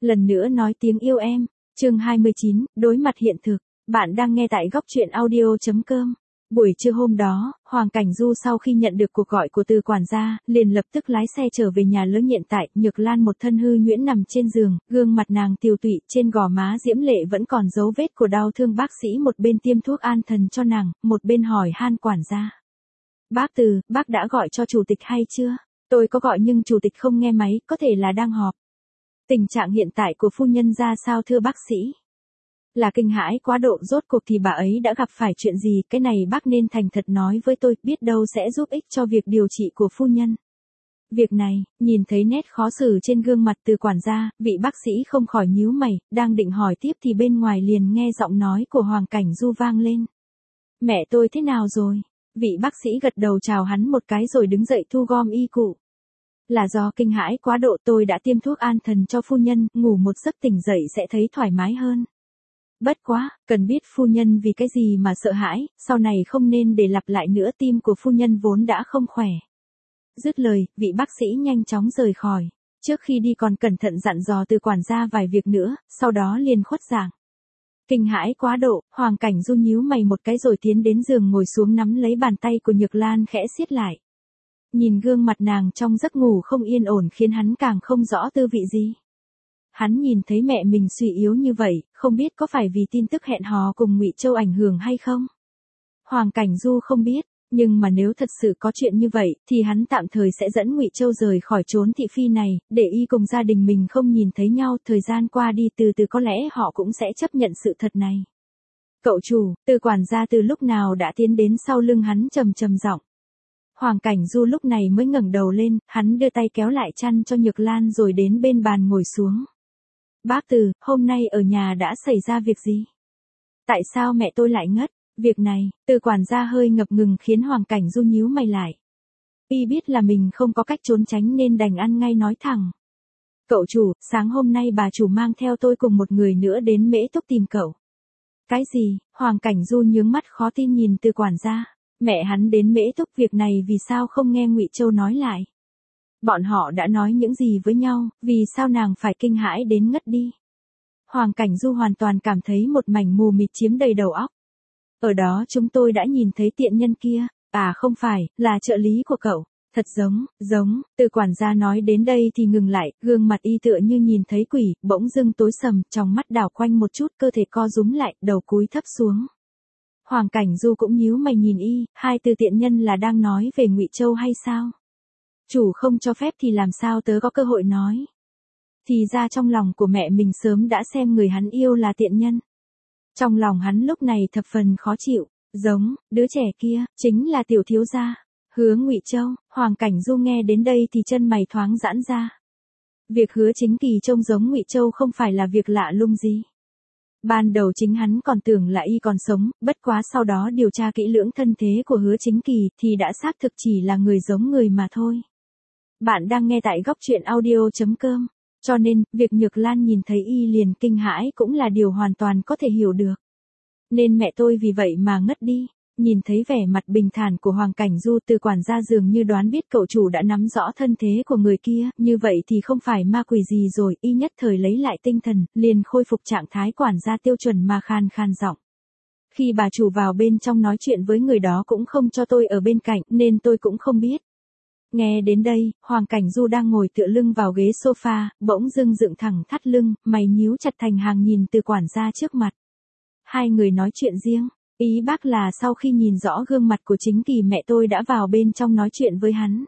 Lần nữa nói tiếng yêu em. Chương 29, đối mặt hiện thực. Bạn đang nghe tại góc truyện audio.com. Buổi trưa hôm đó, Hoàng Cảnh Du sau khi nhận được cuộc gọi của Từ quản gia, liền lập tức lái xe trở về nhà lớn hiện tại. Nhược Lan một thân hư nhuyễn nằm trên giường, gương mặt nàng tiều tụy, trên gò má diễm lệ vẫn còn dấu vết của đau thương. Bác sĩ một bên tiêm thuốc an thần cho nàng, một bên hỏi han quản gia. Bác Từ, bác đã gọi cho chủ tịch hay chưa? Tôi có gọi nhưng chủ tịch không nghe máy, có thể là đang họp. Tình trạng hiện tại của phu nhân ra sao thưa bác sĩ? Là kinh hãi quá độ, rốt cuộc thì bà ấy đã gặp phải chuyện gì, cái này bác nên thành thật nói với tôi, biết đâu sẽ giúp ích cho việc điều trị của phu nhân. Việc này, nhìn thấy nét khó xử trên gương mặt Từ quản gia, vị bác sĩ không khỏi nhíu mày, đang định hỏi tiếp thì bên ngoài liền nghe giọng nói của Hoàng Cảnh Du vang lên. Mẹ tôi thế nào rồi? Vị bác sĩ gật đầu chào hắn một cái rồi đứng dậy thu gom y cụ. Là do kinh hãi quá độ, tôi đã tiêm thuốc an thần cho phu nhân, ngủ một giấc tỉnh dậy sẽ thấy thoải mái hơn. Bất quá, cần biết phu nhân vì cái gì mà sợ hãi, sau này không nên để lặp lại nữa, tim của phu nhân vốn đã không khỏe. Dứt lời, vị bác sĩ nhanh chóng rời khỏi. Trước khi đi còn cẩn thận dặn dò Từ quản gia vài việc nữa, sau đó liền khuất dạng. Kinh hãi quá độ, Hoàng Cảnh Du nhíu mày một cái rồi tiến đến giường ngồi xuống nắm lấy bàn tay của Nhược Lan khẽ siết lại. Nhìn gương mặt nàng trong giấc ngủ không yên ổn khiến hắn càng không rõ tư vị gì. Hắn nhìn thấy mẹ mình suy yếu như vậy, không biết có phải vì tin tức hẹn hò cùng Ngụy Châu ảnh hưởng hay không? Hoàng Cảnh Du không biết, nhưng mà nếu thật sự có chuyện như vậy, thì hắn tạm thời sẽ dẫn Ngụy Châu rời khỏi chốn thị phi này, để y cùng gia đình mình không nhìn thấy nhau, thời gian qua đi từ từ có lẽ họ cũng sẽ chấp nhận sự thật này. Cậu chủ, Từ quản gia từ lúc nào đã tiến đến sau lưng hắn trầm trầm giọng. Hoàng Cảnh Du lúc này mới ngẩng đầu lên, hắn đưa tay kéo lại chăn cho Nhược Lan rồi đến bên bàn ngồi xuống. Bác Từ, hôm nay ở nhà đã xảy ra việc gì? Tại sao mẹ tôi lại ngất? Việc này, Từ quản gia hơi ngập ngừng khiến Hoàng Cảnh Du nhíu mày lại. Y biết là mình không có cách trốn tránh nên đành ăn ngay nói thẳng. Cậu chủ, sáng hôm nay bà chủ mang theo tôi cùng một người nữa đến Mễ Túc tìm cậu. Cái gì? Hoàng Cảnh Du nhướng mắt khó tin nhìn Từ quản gia. Mẹ hắn đến Mễ Túc, việc này vì sao không nghe Ngụy Châu nói lại? Bọn họ đã nói những gì với nhau, vì sao nàng phải kinh hãi đến ngất đi? Hoàng Cảnh Du hoàn toàn cảm thấy một mảnh mù mịt chiếm đầy đầu óc. Ở đó chúng tôi đã nhìn thấy tiện nhân kia, không phải, là trợ lý của cậu. Thật giống, Từ quản gia nói đến đây thì ngừng lại, gương mặt y tựa như nhìn thấy quỷ, bỗng dưng tối sầm, trong mắt đảo quanh một chút, cơ thể co rúm lại, đầu cúi thấp xuống. Hoàng Cảnh Du cũng nhíu mày nhìn y, hai từ tiện nhân là đang nói về Ngụy Châu hay sao? Chủ không cho phép thì làm sao tớ có cơ hội nói? Thì ra trong lòng của mẹ mình sớm đã xem người hắn yêu là tiện nhân. Trong lòng hắn lúc này thập phần khó chịu, giống, đứa trẻ kia, chính là tiểu thiếu gia. Hứa Ngụy Châu. Hoàng Cảnh Du nghe đến đây thì chân mày thoáng giãn ra. Việc Hứa Chính Kỳ trông giống Ngụy Châu không phải là việc lạ lùng gì. Ban đầu chính hắn còn tưởng là y còn sống, bất quá sau đó điều tra kỹ lưỡng thân thế của Hứa Chính Kỳ thì đã xác thực chỉ là người giống người mà thôi. Bạn đang nghe tại góc truyện audio.com, cho nên, việc Nhược Lan nhìn thấy y liền kinh hãi cũng là điều hoàn toàn có thể hiểu được. Nên mẹ tôi vì vậy mà ngất đi. Nhìn thấy vẻ mặt bình thản của Hoàng Cảnh Du, Từ quản gia dường như đoán biết cậu chủ đã nắm rõ thân thế của người kia, như vậy thì không phải ma quỷ gì rồi, y nhất thời lấy lại tinh thần, liền khôi phục trạng thái quản gia tiêu chuẩn mà khan giọng. Khi bà chủ vào bên trong nói chuyện với người đó cũng không cho tôi ở bên cạnh, nên tôi cũng không biết. Nghe đến đây, Hoàng Cảnh Du đang ngồi tựa lưng vào ghế sofa, bỗng dưng dựng thẳng thắt lưng, mày nhíu chặt thành hàng nhìn Từ quản gia trước mặt. Hai người nói chuyện riêng. Ý bác là sau khi nhìn rõ gương mặt của Chính Kỳ mẹ tôi đã vào bên trong nói chuyện với hắn.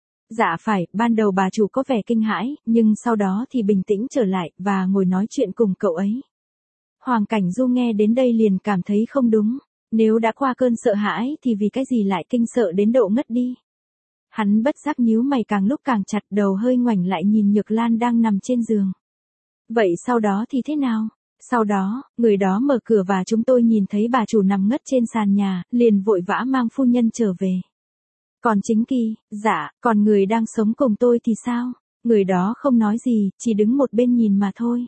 Dạ phải, ban đầu bà chủ có vẻ kinh hãi, nhưng sau đó thì bình tĩnh trở lại, và ngồi nói chuyện cùng cậu ấy. Hoàng Cảnh Du nghe đến đây liền cảm thấy không đúng, nếu đã qua cơn sợ hãi thì vì cái gì lại kinh sợ đến độ ngất đi. Hắn bất giác nhíu mày càng lúc càng chặt, đầu hơi ngoảnh lại nhìn Nhược Lan đang nằm trên giường. Vậy sau đó thì thế nào? Sau đó, người đó mở cửa và chúng tôi nhìn thấy bà chủ nằm ngất trên sàn nhà, liền vội vã mang phu nhân trở về. Còn Chính Kỳ, dạ, còn người đang sống cùng tôi thì sao? Người đó không nói gì, chỉ đứng một bên nhìn mà thôi.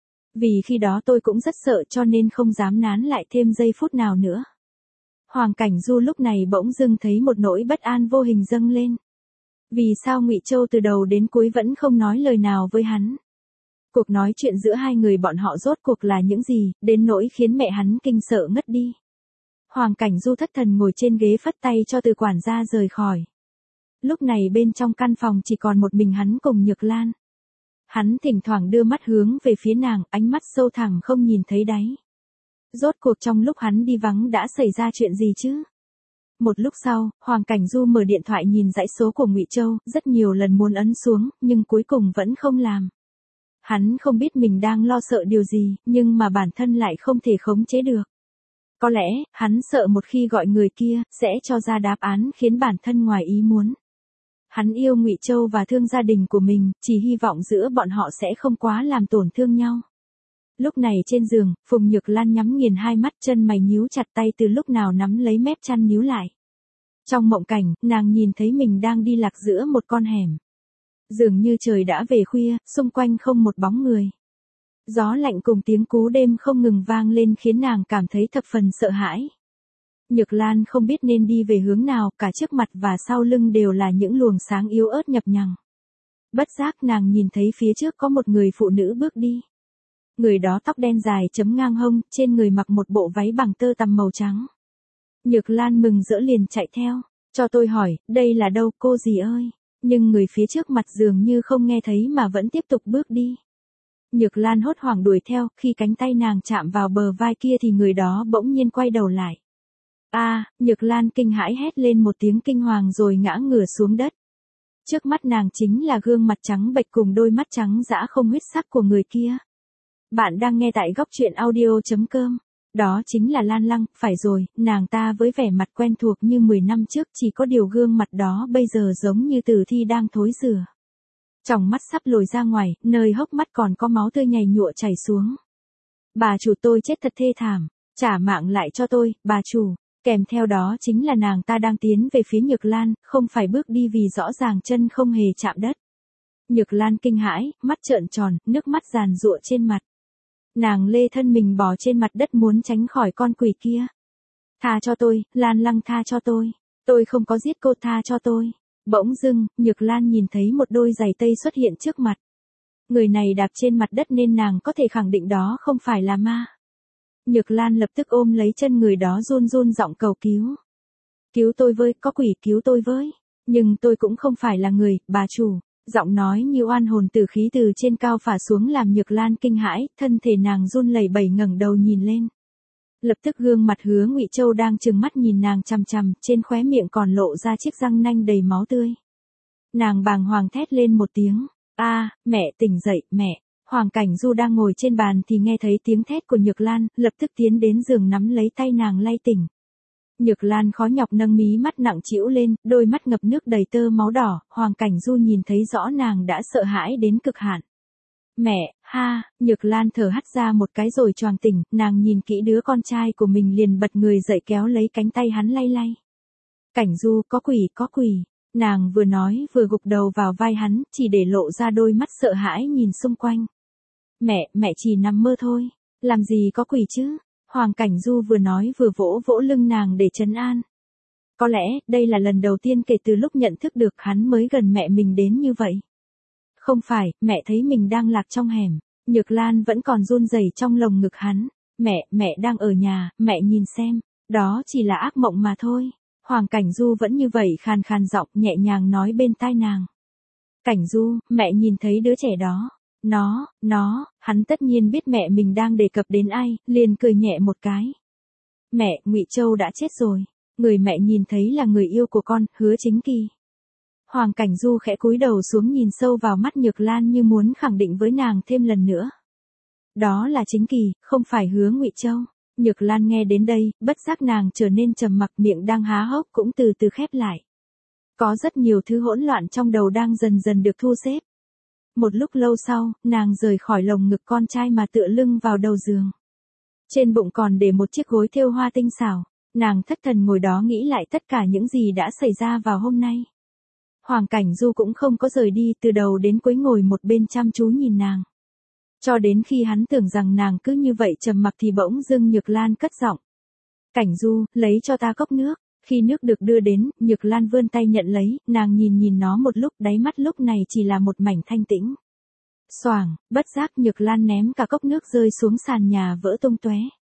Vì khi đó tôi cũng rất sợ cho nên không dám nán lại thêm giây phút nào nữa. Hoàng Cảnh Du lúc này bỗng dưng thấy một nỗi bất an vô hình dâng lên. Vì sao Ngụy Châu từ đầu đến cuối vẫn không nói lời nào với hắn? Cuộc nói chuyện giữa hai người bọn họ rốt cuộc là những gì, đến nỗi khiến mẹ hắn kinh sợ ngất đi. Hoàng Cảnh Du thất thần ngồi trên ghế phất tay cho Từ quản gia rời khỏi. Lúc này bên trong căn phòng chỉ còn một mình hắn cùng Nhược Lan. Hắn thỉnh thoảng đưa mắt hướng về phía nàng, ánh mắt sâu thẳm không nhìn thấy đáy. Rốt cuộc trong lúc hắn đi vắng đã xảy ra chuyện gì chứ? Một lúc sau, Hoàng Cảnh Du mở điện thoại nhìn dãy số của Ngụy Châu, rất nhiều lần muốn ấn xuống, nhưng cuối cùng vẫn không làm. Hắn không biết mình đang lo sợ điều gì, nhưng mà bản thân lại không thể khống chế được. Có lẽ, hắn sợ một khi gọi người kia, sẽ cho ra đáp án khiến bản thân ngoài ý muốn. Hắn yêu Ngụy Châu và thương gia đình của mình, chỉ hy vọng giữa bọn họ sẽ không quá làm tổn thương nhau. Lúc này trên giường, Phùng Nhược Lan nhắm nghiền hai mắt, chân mày nhíu chặt, tay từ lúc nào nắm lấy mép chăn níu lại. Trong mộng cảnh, nàng nhìn thấy mình đang đi lạc giữa một con hẻm. Dường như trời đã về khuya, xung quanh không một bóng người. Gió lạnh cùng tiếng cú đêm không ngừng vang lên khiến nàng cảm thấy thập phần sợ hãi. Nhược Lan không biết nên đi về hướng nào, cả trước mặt và sau lưng đều là những luồng sáng yếu ớt nhập nhằng. Bất giác nàng nhìn thấy phía trước có một người phụ nữ bước đi. Người đó tóc đen dài chấm ngang hông, trên người mặc một bộ váy bằng tơ tằm màu trắng. Nhược Lan mừng rỡ liền chạy theo. Cho tôi hỏi, đây là đâu cô dì ơi? Nhưng người phía trước mặt dường như không nghe thấy mà vẫn tiếp tục bước đi. Nhược Lan hốt hoảng đuổi theo, khi cánh tay nàng chạm vào bờ vai kia thì người đó bỗng nhiên quay đầu lại. Nhược Lan kinh hãi hét lên một tiếng kinh hoàng rồi ngã ngửa xuống đất. Trước mắt nàng chính là gương mặt trắng bệch cùng đôi mắt trắng dã không huyết sắc của người kia. Bạn đang nghe tại góc truyện audio.com. Đó chính là Lan Lăng, phải rồi, nàng ta với vẻ mặt quen thuộc như 10 năm trước, chỉ có điều gương mặt đó bây giờ giống như tử thi đang thối rữa. Tròng mắt sắp lồi ra ngoài, nơi hốc mắt còn có máu tươi nhầy nhụa chảy xuống. Bà chủ, tôi chết thật thê thảm, trả mạng lại cho tôi, bà chủ. Kèm theo đó chính là nàng ta đang tiến về phía Nhược Lan, không phải bước đi vì rõ ràng chân không hề chạm đất. Nhược Lan kinh hãi, mắt trợn tròn, nước mắt giàn giụa trên mặt. Nàng lê thân mình bò trên mặt đất muốn tránh khỏi con quỷ kia. Tha cho tôi, Lan Lăng, tha cho tôi không có giết cô, tha cho tôi. Bỗng dưng, Nhược Lan nhìn thấy một đôi giày tây xuất hiện trước mặt. Người này đạp trên mặt đất nên nàng có thể khẳng định đó không phải là ma. Nhược Lan lập tức ôm lấy chân người đó run run giọng cầu cứu. Cứu tôi với, có quỷ cứu tôi với. Nhưng tôi cũng không phải là người, bà chủ. Giọng nói như oan hồn tử khí từ trên cao phả xuống làm Nhược Lan kinh hãi, thân thể nàng run lẩy bẩy ngẩng đầu nhìn lên. Lập tức gương mặt Hứa Ngụy Châu đang trừng mắt nhìn nàng chằm chằm, trên khóe miệng còn lộ ra chiếc răng nanh đầy máu tươi. Nàng bàng hoàng thét lên một tiếng. Mẹ tỉnh dậy, mẹ. Hoàng Cảnh Du đang ngồi trên bàn thì nghe thấy tiếng thét của Nhược Lan, lập tức tiến đến giường nắm lấy tay nàng lay tỉnh. Nhược Lan khó nhọc nâng mí mắt nặng trĩu lên, đôi mắt ngập nước đầy tơ máu đỏ, Hoàng Cảnh Du nhìn thấy rõ nàng đã sợ hãi đến cực hạn. Mẹ, Nhược Lan thở hắt ra một cái rồi choàng tỉnh, nàng nhìn kỹ đứa con trai của mình liền bật người dậy kéo lấy cánh tay hắn lay lay. Cảnh Du, có quỷ. Nàng vừa nói vừa gục đầu vào vai hắn, chỉ để lộ ra đôi mắt sợ hãi nhìn xung quanh. Mẹ chỉ nằm mơ thôi, làm gì có quỷ chứ? Hoàng Cảnh Du vừa nói vừa vỗ vỗ lưng nàng để trấn an. Có lẽ, đây là lần đầu tiên kể từ lúc nhận thức được hắn mới gần mẹ mình đến như vậy. Không phải, mẹ thấy mình đang lạc trong hẻm. Nhược Lan vẫn còn run rẩy trong lồng ngực hắn. Mẹ đang ở nhà, mẹ nhìn xem. Đó chỉ là ác mộng mà thôi. Hoàng Cảnh Du vẫn như vậy khàn khàn giọng nhẹ nhàng nói bên tai nàng. Cảnh Du, mẹ nhìn thấy đứa trẻ đó. Hắn tất nhiên biết mẹ mình đang đề cập đến ai, liền cười nhẹ một cái. Mẹ, Ngụy Châu đã chết rồi. Người mẹ nhìn thấy là người yêu của con, Hứa Chính Kỳ. Hoàng Cảnh Du khẽ cúi đầu xuống nhìn sâu vào mắt Nhược Lan như muốn khẳng định với nàng thêm lần nữa. Đó là Chính Kỳ, không phải Hứa Ngụy Châu. Nhược Lan nghe đến đây, bất giác nàng trở nên trầm mặc, miệng đang há hốc cũng từ từ khép lại. Có rất nhiều thứ hỗn loạn trong đầu đang dần dần được thu xếp. Một lúc lâu sau, nàng rời khỏi lồng ngực con trai mà tựa lưng vào đầu giường. Trên bụng còn để một chiếc gối thêu hoa tinh xảo. Nàng thất thần ngồi đó nghĩ lại tất cả những gì đã xảy ra vào hôm nay. Hoàng Cảnh Du cũng không có rời đi, từ đầu đến cuối ngồi một bên chăm chú nhìn nàng. Cho đến khi hắn tưởng rằng nàng cứ như vậy trầm mặc thì bỗng dưng Nhược Lan cất giọng. Cảnh Du, lấy cho ta cốc nước. Khi nước được đưa đến, Nhược Lan vươn tay nhận lấy, nàng nhìn nó một lúc, đáy mắt lúc này chỉ là một mảnh thanh tĩnh. Xoảng, bất giác Nhược Lan ném cả cốc nước rơi xuống sàn nhà vỡ tung tóe.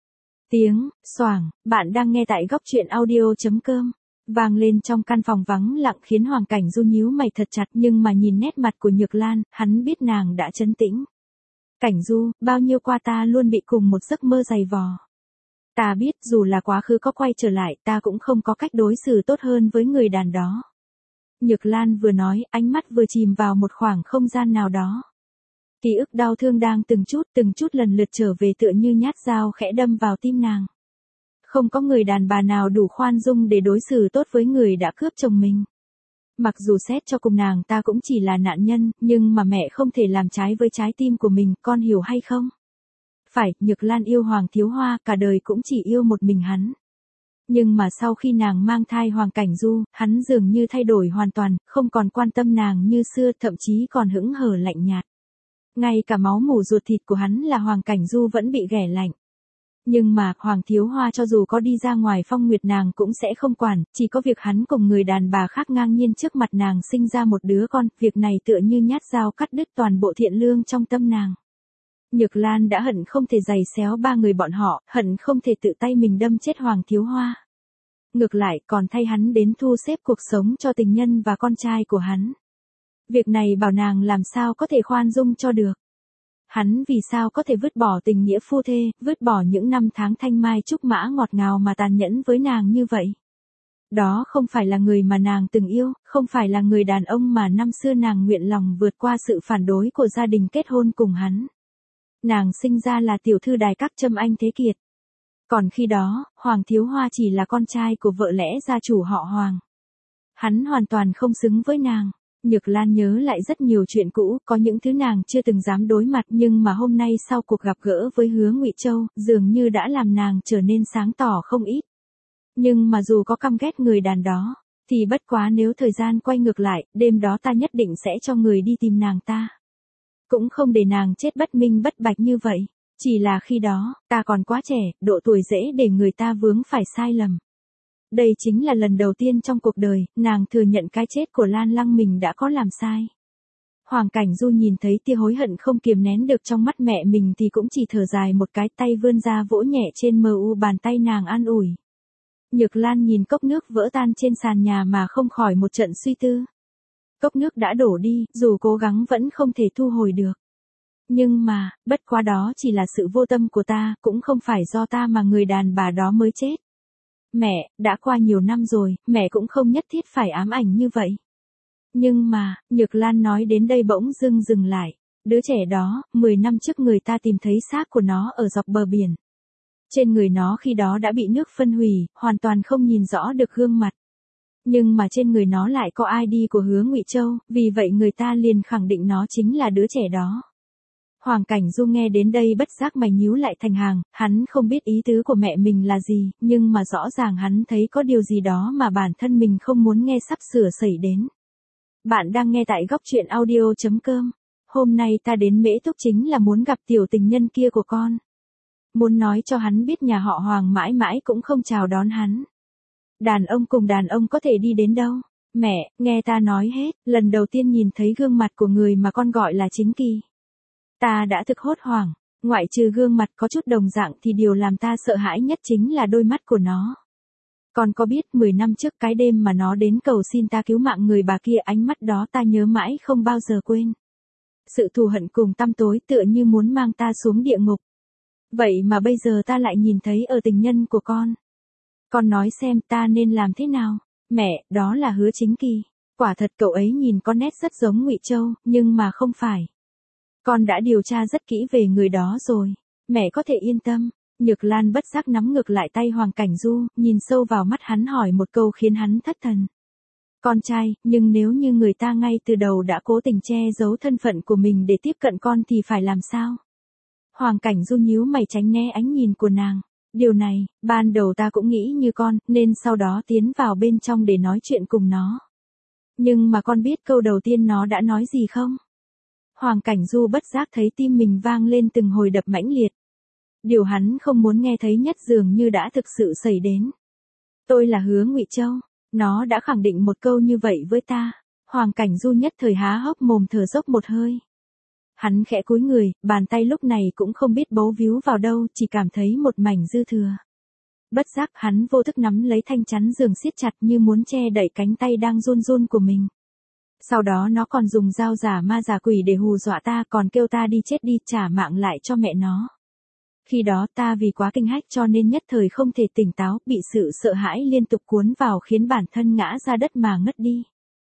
Tiếng xoảng, bạn đang nghe tại góc truyện audio.com. Vang lên trong căn phòng vắng lặng khiến Hoàng Cảnh Du nhíu mày thật chặt, nhưng mà nhìn nét mặt của Nhược Lan, hắn biết nàng đã trấn tĩnh. Cảnh Du, bao nhiêu qua ta luôn bị cùng một giấc mơ dày vò. Ta biết dù là quá khứ có quay trở lại, ta cũng không có cách đối xử tốt hơn với người đàn đó. Nhược Lan vừa nói, ánh mắt vừa chìm vào một khoảng không gian nào đó. Ký ức đau thương đang từng chút lần lượt trở về, tựa như nhát dao khẽ đâm vào tim nàng. Không có người đàn bà nào đủ khoan dung để đối xử tốt với người đã cướp chồng mình. Mặc dù xét cho cùng nàng ta cũng chỉ là nạn nhân, nhưng mà mẹ không thể làm trái với trái tim của mình, con hiểu hay không? Phải, Nhược Lan yêu Hoàng Thiếu Hoa, cả đời cũng chỉ yêu một mình hắn. Nhưng mà sau khi nàng mang thai Hoàng Cảnh Du, hắn dường như thay đổi hoàn toàn, không còn quan tâm nàng như xưa, thậm chí còn hững hờ lạnh nhạt. Ngay cả máu mủ ruột thịt của hắn là Hoàng Cảnh Du vẫn bị ghẻ lạnh. Nhưng mà, Hoàng Thiếu Hoa cho dù có đi ra ngoài phong nguyệt nàng cũng sẽ không quản, chỉ có việc hắn cùng người đàn bà khác ngang nhiên trước mặt nàng sinh ra một đứa con, việc này tựa như nhát dao cắt đứt toàn bộ thiện lương trong tâm nàng. Nhược Lan đã hận không thể giày xéo ba người bọn họ, hận không thể tự tay mình đâm chết Hoàng Thiếu Hoa. Ngược lại còn thay hắn đến thu xếp cuộc sống cho tình nhân và con trai của hắn. Việc này bảo nàng làm sao có thể khoan dung cho được. Hắn vì sao có thể vứt bỏ tình nghĩa phu thê, vứt bỏ những năm tháng thanh mai trúc mã ngọt ngào mà tàn nhẫn với nàng như vậy. Đó không phải là người mà nàng từng yêu, không phải là người đàn ông mà năm xưa nàng nguyện lòng vượt qua sự phản đối của gia đình kết hôn cùng hắn. Nàng sinh ra là tiểu thư đài các Trâm Anh Thế Kiệt. Còn khi đó, Hoàng Thiếu Hoa chỉ là con trai của vợ lẽ gia chủ họ Hoàng. Hắn hoàn toàn không xứng với nàng. Nhược Lan nhớ lại rất nhiều chuyện cũ, có những thứ nàng chưa từng dám đối mặt, nhưng mà hôm nay sau cuộc gặp gỡ với Hứa Ngụy Châu, dường như đã làm nàng trở nên sáng tỏ không ít. Nhưng mà dù có căm ghét người đàn đó, thì bất quá nếu thời gian quay ngược lại, đêm đó ta nhất định sẽ cho người đi tìm nàng ta. Cũng không để nàng chết bất minh bất bạch như vậy. Chỉ là khi đó, ta còn quá trẻ, độ tuổi dễ để người ta vướng phải sai lầm. Đây chính là lần đầu tiên trong cuộc đời, nàng thừa nhận cái chết của Lan Lăng mình đã có làm sai. Hoàng Cảnh Du nhìn thấy tia hối hận không kiềm nén được trong mắt mẹ mình thì cũng chỉ thở dài một cái, tay vươn ra vỗ nhẹ trên bàn tay nàng an ủi. Nhược Lan nhìn cốc nước vỡ tan trên sàn nhà mà không khỏi một trận suy tư. Cốc nước đã đổ đi, dù cố gắng vẫn không thể thu hồi được. Nhưng mà, bất quá đó chỉ là sự vô tâm của ta, cũng không phải do ta mà người đàn bà đó mới chết. Mẹ, đã qua nhiều năm rồi, mẹ cũng không nhất thiết phải ám ảnh như vậy. Nhưng mà, Nhược Lan nói đến đây bỗng dưng dừng lại. Đứa trẻ đó, 10 năm trước người ta tìm thấy xác của nó ở dọc bờ biển. Trên người nó khi đó đã bị nước phân hủy, hoàn toàn không nhìn rõ được gương mặt. Nhưng mà trên người nó lại có ID của Hứa Ngụy Châu, vì vậy người ta liền khẳng định nó chính là đứa trẻ đó. Hoàng Cảnh Du nghe đến đây bất giác mày nhíu lại thành hàng, hắn không biết ý tứ của mẹ mình là gì, nhưng mà rõ ràng hắn thấy có điều gì đó mà bản thân mình không muốn nghe sắp sửa xảy đến. Bạn đang nghe tại góc truyện audio.com. Hôm nay ta đến Mễ Túc chính là muốn gặp tiểu tình nhân kia của con. Muốn nói cho hắn biết nhà họ Hoàng mãi mãi cũng không chào đón hắn. Đàn ông cùng đàn ông có thể đi đến đâu? Mẹ, nghe ta nói hết, lần đầu tiên nhìn thấy gương mặt của người mà con gọi là Chính Kỳ. Ta đã thực hốt hoảng, ngoại trừ gương mặt có chút đồng dạng thì điều làm ta sợ hãi nhất chính là đôi mắt của nó. Con có biết 10 năm trước cái đêm mà nó đến cầu xin ta cứu mạng người bà kia, ánh mắt đó ta nhớ mãi không bao giờ quên. Sự thù hận cùng tăm tối tựa như muốn mang ta xuống địa ngục. Vậy mà bây giờ ta lại nhìn thấy ở tình nhân của con. Con nói xem ta nên làm thế nào? Mẹ, đó là Hứa Chính Kỳ. Quả thật cậu ấy nhìn có nét rất giống Ngụy Châu, nhưng mà không phải. Con đã điều tra rất kỹ về người đó rồi. Mẹ có thể yên tâm. Nhược Lan bất giác nắm ngược lại tay Hoàng Cảnh Du, nhìn sâu vào mắt hắn hỏi một câu khiến hắn thất thần. Con trai, nhưng nếu như người ta ngay từ đầu đã cố tình che giấu thân phận của mình để tiếp cận con thì phải làm sao? Hoàng Cảnh Du nhíu mày tránh né ánh nhìn của nàng. Điều này, ban đầu ta cũng nghĩ như con, nên sau đó tiến vào bên trong để nói chuyện cùng nó. Nhưng mà con biết câu đầu tiên nó đã nói gì không? Hoàng Cảnh Du bất giác thấy tim mình vang lên từng hồi đập mãnh liệt. Điều hắn không muốn nghe thấy nhất dường như đã thực sự xảy đến. Tôi là Hứa Ngụy Châu. Nó đã khẳng định một câu như vậy với ta. Hoàng Cảnh Du nhất thời há hốc mồm thở dốc một hơi. Hắn khẽ cúi người, bàn tay lúc này cũng không biết bấu víu vào đâu, chỉ cảm thấy một mảnh dư thừa. Bất giác hắn vô thức nắm lấy thanh chắn giường siết chặt như muốn che đậy cánh tay đang run run của mình. Sau đó nó còn dùng dao giả ma giả quỷ để hù dọa ta, còn kêu ta đi chết đi, trả mạng lại cho mẹ nó. Khi đó ta vì quá kinh hách cho nên nhất thời không thể tỉnh táo, bị sự sợ hãi liên tục cuốn vào khiến bản thân ngã ra đất mà ngất đi.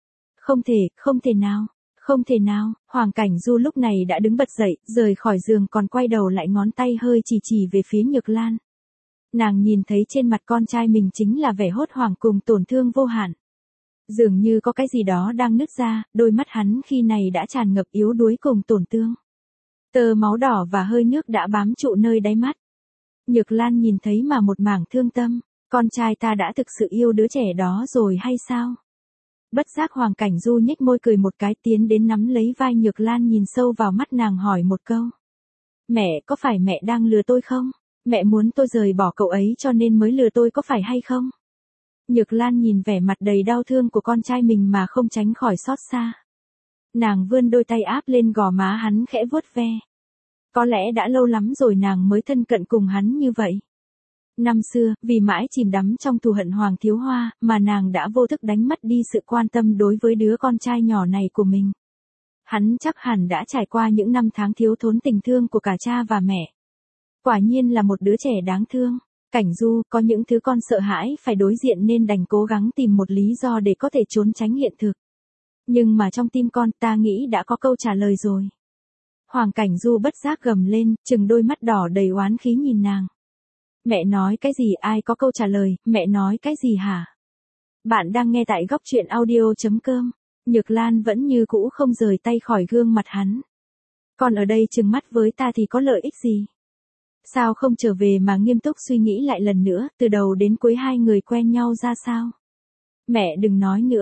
Không thể nào. Không thể nào, Hoàng Cảnh Du lúc này đã đứng bật dậy, rời khỏi giường còn quay đầu lại ngón tay hơi chỉ về phía Nhược Lan. Nàng nhìn thấy trên mặt con trai mình chính là vẻ hốt hoảng cùng tổn thương vô hạn. Dường như có cái gì đó đang nứt ra, đôi mắt hắn khi này đã tràn ngập yếu đuối cùng tổn thương. Tơ máu đỏ và hơi nước đã bám trụ nơi đáy mắt. Nhược Lan nhìn thấy mà một mảng thương tâm, con trai ta đã thực sự yêu đứa trẻ đó rồi hay sao? Bất giác Hoàng Cảnh Du nhếch môi cười một cái, tiến đến nắm lấy vai Nhược Lan, nhìn sâu vào mắt nàng hỏi một câu. Mẹ, có phải mẹ đang lừa tôi không? Mẹ muốn tôi rời bỏ cậu ấy cho nên mới lừa tôi có phải hay không? Nhược Lan nhìn vẻ mặt đầy đau thương của con trai mình mà không tránh khỏi xót xa. Nàng vươn đôi tay áp lên gò má hắn khẽ vuốt ve. Có lẽ đã lâu lắm rồi nàng mới thân cận cùng hắn như vậy. Năm xưa, vì mãi chìm đắm trong thù hận Hoàng Thiếu Hoa, mà nàng đã vô thức đánh mất đi sự quan tâm đối với đứa con trai nhỏ này của mình. Hắn chắc hẳn đã trải qua những năm tháng thiếu thốn tình thương của cả cha và mẹ. Quả nhiên là một đứa trẻ đáng thương. Cảnh Du, có những thứ con sợ hãi phải đối diện nên đành cố gắng tìm một lý do để có thể trốn tránh hiện thực. Nhưng mà trong tim con, ta nghĩ đã có câu trả lời rồi. Hoàng Cảnh Du bất giác gầm lên, trừng đôi mắt đỏ đầy oán khí nhìn nàng. Mẹ nói cái gì, ai có câu trả lời, mẹ nói cái gì hả? Bạn đang nghe tại góc truyện audio.com. Nhược Lan vẫn như cũ không rời tay khỏi gương mặt hắn. Con ở đây trừng mắt với ta thì có lợi ích gì? Sao không trở về mà nghiêm túc suy nghĩ lại lần nữa, từ đầu đến cuối hai người quen nhau ra sao? Mẹ đừng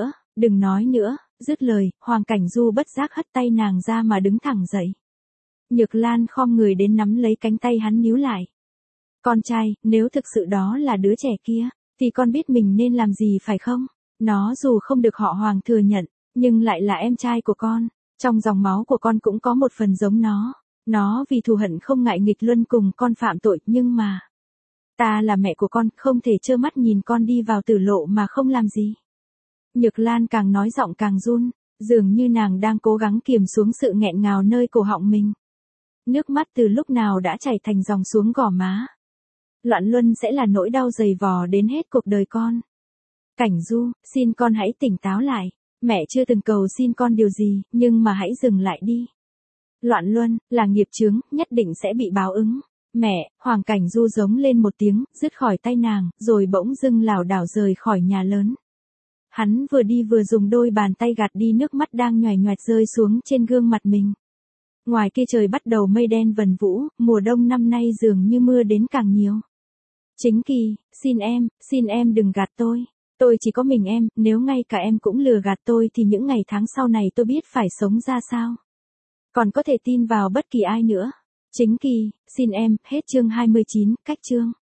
nói nữa, dứt lời, Hoàng Cảnh Du bất giác hất tay nàng ra mà đứng thẳng dậy. Nhược Lan khom người đến nắm lấy cánh tay hắn níu lại. Con trai, nếu thực sự đó là đứa trẻ kia, thì con biết mình nên làm gì phải không? Nó dù không được họ Hoàng thừa nhận, nhưng lại là em trai của con. Trong dòng máu của con cũng có một phần giống nó. Nó vì thù hận không ngại nghịch luân cùng con phạm tội, nhưng mà ta là mẹ của con, không thể trơ mắt nhìn con đi vào tử lộ mà không làm gì. Nhược Lan càng nói giọng càng run, dường như nàng đang cố gắng kiềm xuống sự nghẹn ngào nơi cổ họng mình. Nước mắt từ lúc nào đã chảy thành dòng xuống gò má. Loạn luân sẽ là nỗi đau dày vò đến hết cuộc đời con. Cảnh Du, xin con hãy tỉnh táo lại. Mẹ chưa từng cầu xin con điều gì, nhưng mà hãy dừng lại đi. Loạn luân, là nghiệp chướng, nhất định sẽ bị báo ứng. Mẹ, Hoàng Cảnh Du giống lên một tiếng, dứt khỏi tay nàng, rồi bỗng dưng lảo đảo rời khỏi nhà lớn. Hắn vừa đi vừa dùng đôi bàn tay gạt đi nước mắt đang nhoẻn nhoẹt rơi xuống trên gương mặt mình. Ngoài kia trời bắt đầu mây đen vần vũ, mùa đông năm nay dường như mưa đến càng nhiều. Chính Kỳ, xin em đừng gạt tôi. Tôi chỉ có mình em, nếu ngay cả em cũng lừa gạt tôi thì những ngày tháng sau này tôi biết phải sống ra sao. Còn có thể tin vào bất kỳ ai nữa. Chính Kỳ, xin em, hết chương 29, cách chương.